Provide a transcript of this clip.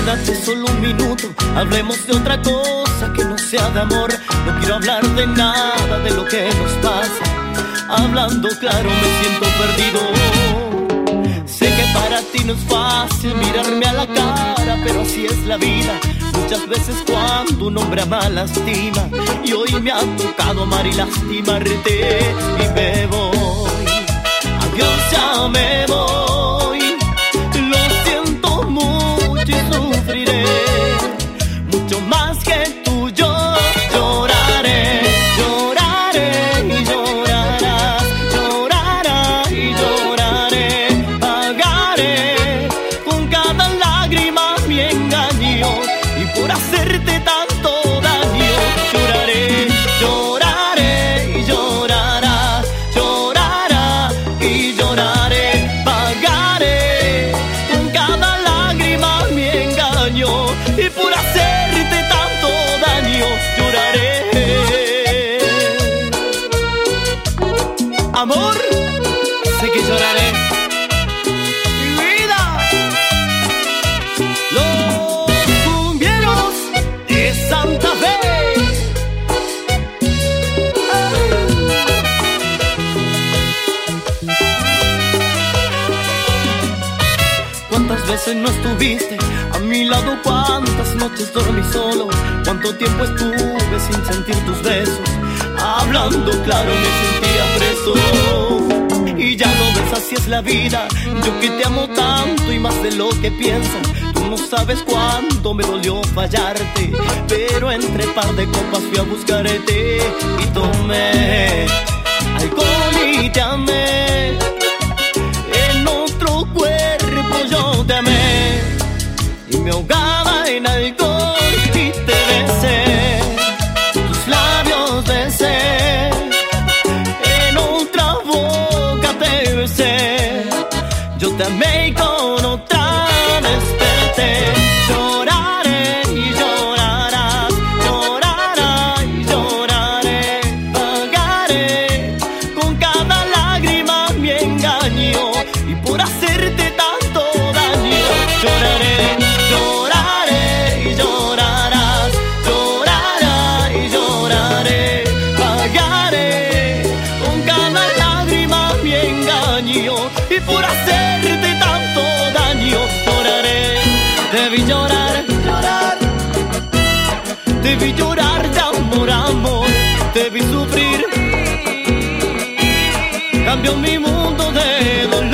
quédate solo un minuto, hablemos de otra cosa que no sea de amor. No quiero hablar de nada de lo que nos pasa. Hablando claro me siento perdido. Sé que para ti no es fácil mirarme a la cara, pero así es la vida. Muchas veces cuando un hombre ama lastima, y hoy me ha tocado amar y lastimarte. Y me voy, adiós, ya me voy. Lo siento mucho y sufriré mucho más que tú. Yo lloraré, lloraré y llorarás, llorarás y lloraré. Pagaré con cada lágrima mi engaño, y por hacerte tanto daño lloraré, lloraré y llorarás, llorarás y lloraré. Pagaré con cada lágrima mi engaño, y por hacerte tanto daño lloraré. Amor, sé que lloraré. Mi vida, los cumbieros de Santa Fe. ¿Cuántas veces no estuviste a mi lado? ¿Cuántas noches dormí solo? ¿Cuánto tiempo estuve sin sentir tus besos? Hablando claro me sentía preso. Y ya lo ves, así es la vida. Yo que te amo tanto y más de lo que piensas. Tú no sabes cuánto me dolió fallarte, pero entre par de copas fui a buscarte y tomé alcohol y te amé. En otro cuerpo yo te amé y me ahogaba en alcohol y te besé, tus labios besé, en otra boca te besé. Yo te amé y con otra desperté. Lloraré y llorarás, llorarás y lloraré. Pagaré con cada lágrima mi engaño, y por hacerte tanto daño lloraré, lloraré y llorarás, llorarás y lloraré. Pagaré con cada lágrima mi engaño, y por hacerte tanto daño lloraré. Debí llorar, llorar, debí llorar de amor a amor, debí sufrir. Cambió mi mundo de dolor.